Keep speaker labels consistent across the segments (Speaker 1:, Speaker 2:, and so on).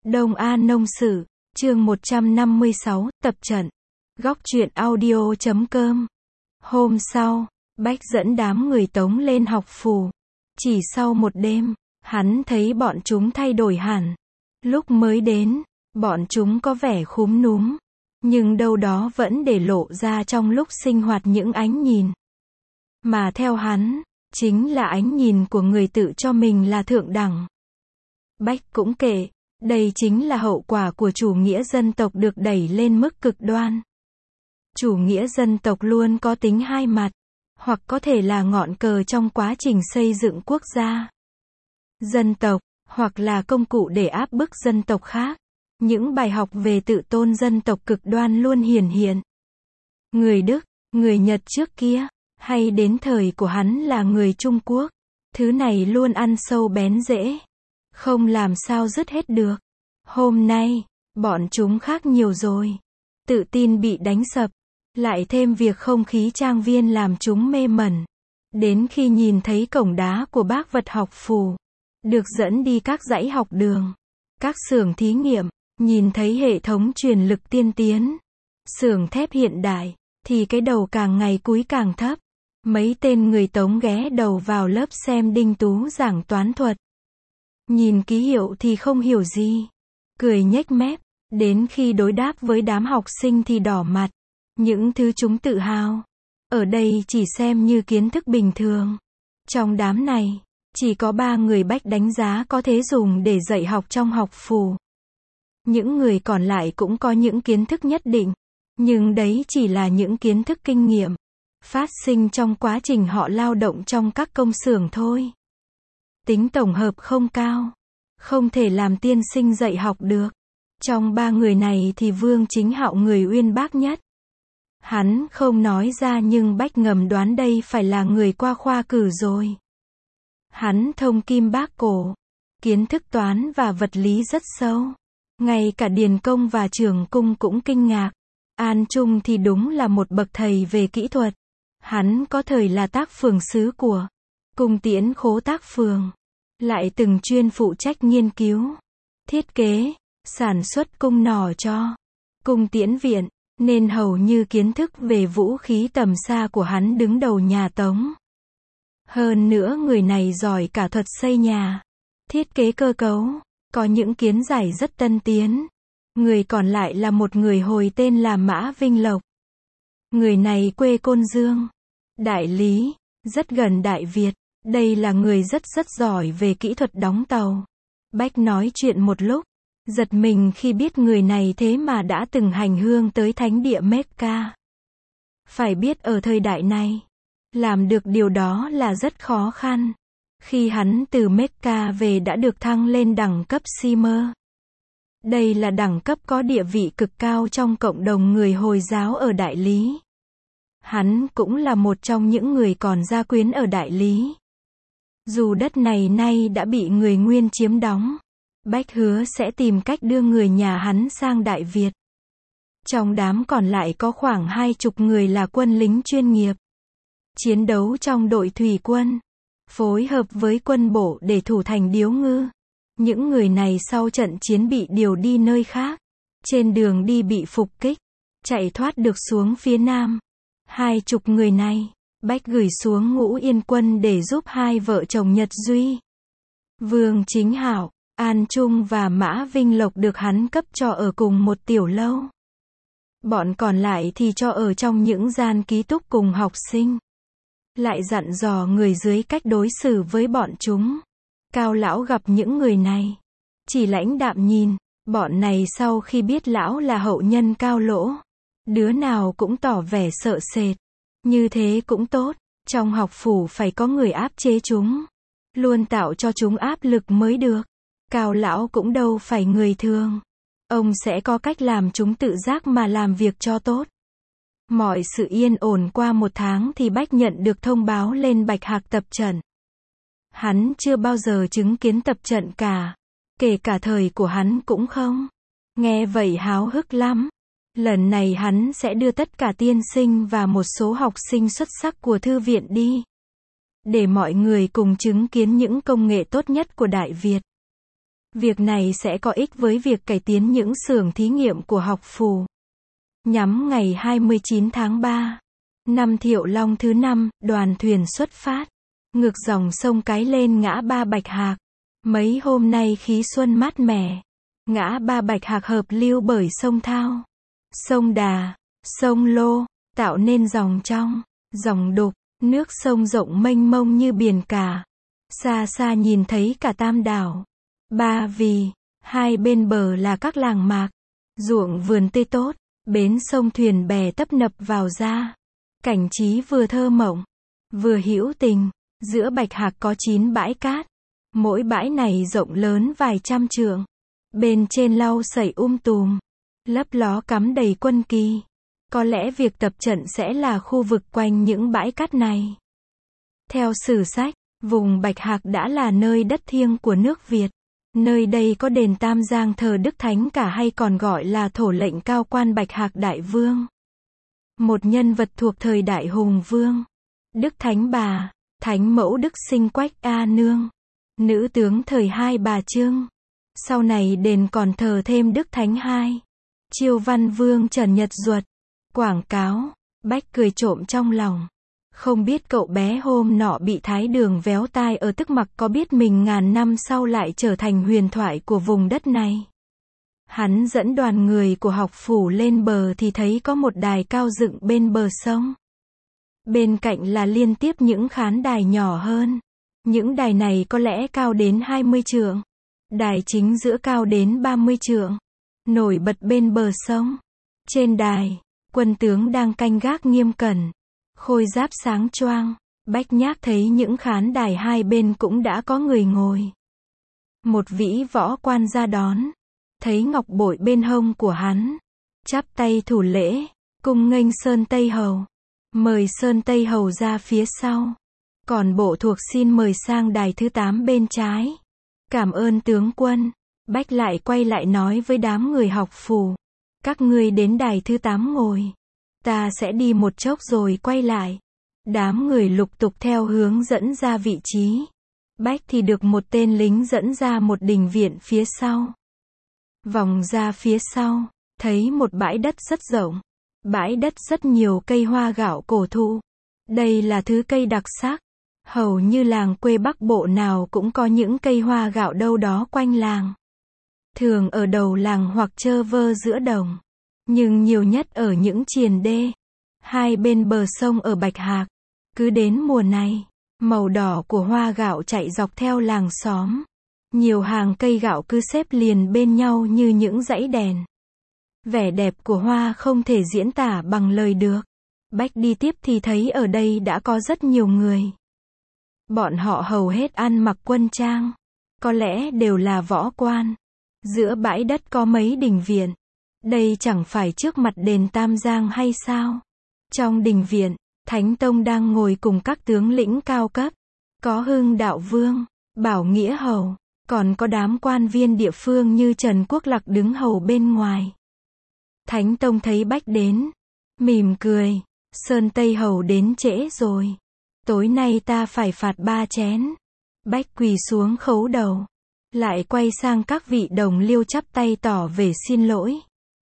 Speaker 1: Đông An Nông Sử, chương 156, tập trận. Góc truyện audio.com. Hôm sau, Bách dẫn đám người Tống lên học phù. Chỉ sau một đêm, hắn thấy bọn chúng thay đổi hẳn. Lúc mới đến, bọn chúng có vẻ khúm núm, nhưng đâu đó vẫn để lộ ra trong lúc sinh hoạt những ánh nhìn. Mà theo hắn, chính là ánh nhìn của người tự cho mình là thượng đẳng. Bách cũng kể, đây chính là hậu quả của chủ nghĩa dân tộc được đẩy lên mức cực đoan. Chủ nghĩa dân tộc luôn có tính hai mặt, hoặc có thể là ngọn cờ trong quá trình xây dựng quốc gia. Dân tộc, hoặc là công cụ để áp bức dân tộc khác. Những bài học về tự tôn dân tộc cực đoan luôn hiển hiện. Người Đức, người Nhật trước kia, hay đến thời của hắn là người Trung Quốc, thứ này luôn ăn sâu bén rễ, không làm sao dứt hết được. Hôm nay, bọn chúng khác nhiều rồi. Tự tin bị đánh sập, lại thêm việc không khí trang viên làm chúng mê mẩn. Đến khi nhìn thấy cổng đá của bác vật học phù, được dẫn đi các dãy học đường, các xưởng thí nghiệm, nhìn thấy hệ thống truyền lực tiên tiến, xưởng thép hiện đại, thì cái đầu càng ngày cúi càng thấp. Mấy tên người Tống ghé đầu vào lớp xem Đinh Tú giảng toán thuật. Nhìn ký hiệu thì không hiểu gì, cười nhếch mép, đến khi đối đáp với đám học sinh thì đỏ mặt. Những thứ chúng tự hào, ở đây chỉ xem như kiến thức bình thường. Trong đám này, chỉ có 3 người Bách đánh giá có thể dùng để dạy học trong học phù. Những người còn lại cũng có những kiến thức nhất định, nhưng đấy chỉ là những kiến thức kinh nghiệm, phát sinh trong quá trình họ lao động trong các công xưởng thôi. Tính tổng hợp không cao, không thể làm tiên sinh dạy học được. Trong 3 người này thì Vương Chính Hạo người uyên bác nhất. Hắn không nói ra nhưng Bách ngầm đoán đây phải là người qua khoa cử rồi. Hắn thông kim bác cổ, kiến thức toán và vật lý rất sâu. Ngay cả Điền Công và Trường Cung cũng kinh ngạc. An Trung thì đúng là một bậc thầy về kỹ thuật. Hắn có thời là tác phường sứ của Cung Tiễn Khố Tác Phường, lại từng chuyên phụ trách nghiên cứu, thiết kế, sản xuất cung nỏ cho Cung Tiễn Viện, nên hầu như kiến thức về vũ khí tầm xa của hắn đứng đầu nhà Tống. Hơn nữa người này giỏi cả thuật xây nhà, thiết kế cơ cấu, có những kiến giải rất tân tiến. Người còn lại là một người Hồi tên là Mã Vinh Lộc. Người này quê Côn Dương, Đại Lý, rất gần Đại Việt. Đây là người rất giỏi về kỹ thuật đóng tàu. Bách nói chuyện một lúc, giật mình khi biết người này thế mà đã từng hành hương tới thánh địa Mecca. Phải biết ở thời đại này, làm được điều đó là rất khó khăn. Khi hắn từ Mecca về đã được thăng lên đẳng cấp Simer. Đây là đẳng cấp có địa vị cực cao trong cộng đồng người Hồi giáo ở Đại Lý. Hắn cũng là một trong những người còn gia quyến ở Đại Lý. Dù đất này nay đã bị người Nguyên chiếm đóng, Bách hứa sẽ tìm cách đưa người nhà hắn sang Đại Việt. Trong đám còn lại có khoảng 20 người là quân lính chuyên nghiệp, chiến đấu trong đội thủy quân, phối hợp với quân bộ để thủ thành Điếu Ngư. Những người này sau trận chiến bị điều đi nơi khác, trên đường đi bị phục kích, chạy thoát được xuống phía Nam. 20 người này, Bách gửi xuống Ngũ Yên quân để giúp hai vợ chồng Nhật Duy, Vương Chính Hạo, An Trung và Mã Vinh Lộc được hắn cấp cho ở cùng một tiểu lâu. Bọn còn lại thì cho ở trong những gian ký túc cùng học sinh. Lại dặn dò người dưới cách đối xử với bọn chúng. Cao lão gặp những người này, chỉ lãnh đạm nhìn. Bọn này sau khi biết lão là hậu nhân Cao Lỗ, đứa nào cũng tỏ vẻ sợ sệt. Như thế cũng tốt, trong học phủ phải có người áp chế chúng, luôn tạo cho chúng áp lực mới được. Cao lão cũng đâu phải người thường, ông sẽ có cách làm chúng tự giác mà làm việc cho tốt. Mọi sự yên ổn qua 1 tháng thì Bách nhận được thông báo lên Bạch Hạc tập trận. Hắn chưa bao giờ chứng kiến tập trận cả, kể cả thời của hắn cũng không. Nghe vậy háo hức lắm. Lần này hắn sẽ đưa tất cả tiên sinh và một số học sinh xuất sắc của thư viện đi, để mọi người cùng chứng kiến những công nghệ tốt nhất của Đại Việt. Việc này sẽ có ích với việc cải tiến những xưởng thí nghiệm của học phù. Nhắm ngày 29 tháng 3, năm Thiệu Long thứ 5, đoàn thuyền xuất phát. Ngược dòng sông Cái lên ngã ba Bạch Hạc. Mấy hôm nay khí xuân mát mẻ. Ngã ba Bạch Hạc hợp lưu bởi sông Thao, sông Đà, sông Lô, tạo nên dòng trong, dòng đục, nước sông rộng mênh mông như biển cả. Xa xa nhìn thấy cả Tam đảo, Ba Vì, hai bên bờ là các làng mạc, ruộng vườn tươi tốt, bến sông thuyền bè tấp nập vào ra. Cảnh trí vừa thơ mộng, vừa hữu tình. Giữa Bạch Hạc có 9 bãi cát, mỗi bãi này rộng lớn vài trăm trượng. Bên trên lau sậy tùm, lấp ló cắm đầy quân kỳ. Có lẽ việc tập trận sẽ là khu vực quanh những bãi cát này. Theo sử sách, vùng Bạch Hạc đã là nơi đất thiêng của nước Việt. Nơi đây có đền Tam Giang thờ Đức Thánh Cả hay còn gọi là Thổ lệnh cao quan Bạch Hạc Đại Vương. Một nhân vật thuộc thời Đại Hùng Vương. Đức Thánh Bà, Thánh Mẫu Đức Sinh Quách A Nương. Nữ tướng thời Hai Bà Trưng. Sau này đền còn thờ thêm Đức Thánh Hai. Chiêu Văn Vương Trần Nhật Duật. Quảng cáo, Bách cười trộm trong lòng. Không biết cậu bé hôm nọ bị thái đường véo tai ở Tức Mặc có biết mình ngàn năm sau lại trở thành huyền thoại của vùng đất này. Hắn dẫn đoàn người của học phủ lên bờ thì thấy có một đài cao dựng bên bờ sông. Bên cạnh là liên tiếp những khán đài nhỏ hơn. Những đài này có lẽ cao đến 20 trượng. Đài chính giữa cao đến 30 trượng. Nổi bật bên bờ sông. Trên đài, quân tướng đang canh gác nghiêm cẩn. Khôi giáp sáng choang. Bách Nhác thấy những khán đài hai bên cũng đã có người ngồi. Một vĩ võ quan ra đón. Thấy ngọc bội bên hông của hắn. Chắp tay thủ lễ, cung nghênh Sơn Tây Hầu. Mời Sơn Tây Hầu ra phía sau. Còn bộ thuộc xin mời sang đài thứ 8 bên trái. Cảm ơn tướng quân. Bách lại quay lại nói với đám người học phù. Các ngươi đến đài thứ 8 ngồi. Ta sẽ đi một chốc rồi quay lại. Đám người lục tục theo hướng dẫn ra vị trí. Bách thì được một tên lính dẫn ra một đình viện phía sau. Vòng ra phía sau, thấy một bãi đất rất rộng. Bãi đất rất nhiều cây hoa gạo cổ thụ. Đây là thứ cây đặc sắc. Hầu như làng quê Bắc Bộ nào cũng có những cây hoa gạo đâu đó quanh làng. Thường ở đầu làng hoặc trơ vơ giữa đồng. Nhưng nhiều nhất ở những triền đê. Hai bên bờ sông ở Bạch Hạc. Cứ đến mùa này, màu đỏ của hoa gạo chạy dọc theo làng xóm. Nhiều hàng cây gạo cứ xếp liền bên nhau như những dãy đèn. Vẻ đẹp của hoa không thể diễn tả bằng lời được. Bách đi tiếp thì thấy ở đây đã có rất nhiều người. Bọn họ hầu hết ăn mặc quân trang. Có lẽ đều là võ quan. Giữa bãi đất có mấy đình viện. Đây chẳng phải trước mặt đền Tam Giang hay sao? Trong đình viện, Thánh Tông đang ngồi cùng các tướng lĩnh cao cấp. Có Hưng Đạo Vương, Bảo Nghĩa Hầu, còn có đám quan viên địa phương như Trần Quốc Lặc đứng hầu bên ngoài. Thánh Tông thấy Bách đến, mỉm cười, Sơn Tây Hầu đến trễ rồi. Tối nay ta phải phạt 3 chén. Bách quỳ xuống khấu đầu. Lại quay sang các vị đồng liêu chắp tay tỏ về xin lỗi.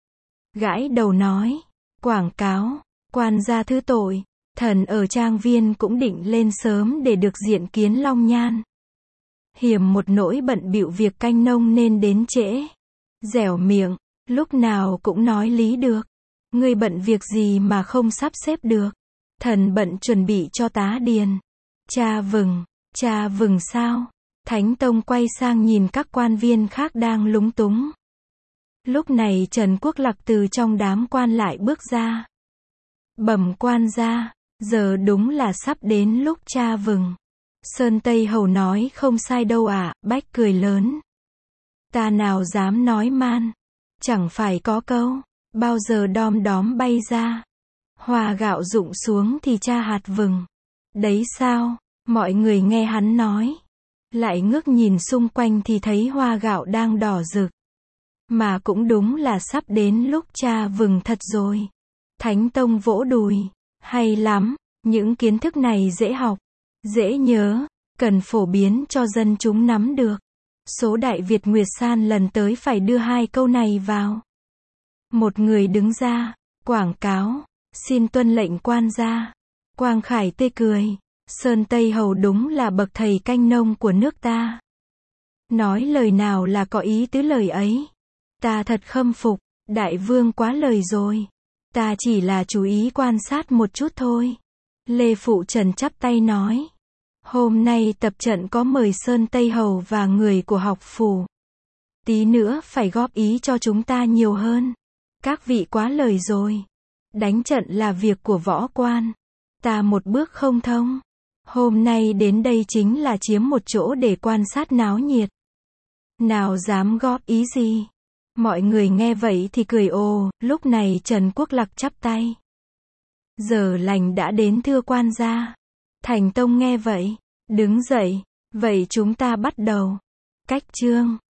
Speaker 1: Gãi đầu nói, quảng cáo, quan gia thứ tội, thần ở trang viên cũng định lên sớm để được diện kiến Long Nhan. Hiềm một nỗi bận bịu việc canh nông nên đến trễ. Dẻo miệng, lúc nào cũng nói lý được. Ngươi bận việc gì mà không sắp xếp được? Thần bận chuẩn bị cho tá điền. Cha vừng sao? Thánh Tông quay sang nhìn các quan viên khác đang lúng túng. Lúc này Trần Quốc Lặc từ trong đám quan lại bước ra. Bẩm quan gia, giờ đúng là sắp đến lúc cha vừng. Sơn Tây Hầu nói không sai đâu ạ. Bách cười lớn. Ta nào dám nói man. Chẳng phải có câu, bao giờ đom đóm bay ra. Hoa gạo rụng xuống thì cha hạt vừng. Đấy sao? Mọi người nghe hắn nói. Lại ngước nhìn xung quanh thì thấy hoa gạo đang đỏ rực. Mà cũng đúng là sắp đến lúc cha vừng thật rồi. Thánh Tông vỗ đùi. Hay lắm, những kiến thức này dễ học, dễ nhớ, cần phổ biến cho dân chúng nắm được. Số Đại Việt Nguyệt San lần tới phải đưa 2 câu này vào. Một người đứng ra, quảng cáo, xin tuân lệnh quan gia. Quang Khải tươi cười, Sơn Tây Hầu đúng là bậc thầy canh nông của nước ta. Nói lời nào là có ý tứ lời ấy. Ta thật khâm phục, đại vương quá lời rồi. Ta chỉ là chú ý quan sát một chút thôi. Lê Phụ Trần chắp tay nói. Hôm nay tập trận có mời Sơn Tây Hầu và người của học phủ. Tí nữa phải góp ý cho chúng ta nhiều hơn. Các vị quá lời rồi. Đánh trận là việc của võ quan. Ta một bước không thông. Hôm nay đến đây chính là chiếm một chỗ để quan sát náo nhiệt. Nào dám góp ý gì? Mọi người nghe vậy thì cười ồ, lúc này Trần Quốc Lặc chắp tay. Giờ lành đã đến thưa quan gia. Thành Tông nghe vậy, đứng dậy, vậy chúng ta bắt đầu. Cách chương